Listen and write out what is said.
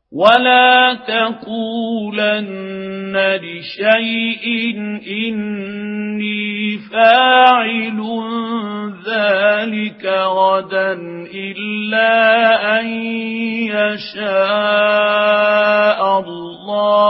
ولا تقولن لشيء إني فاعل ذلك غدا إلا أن يشاء الله.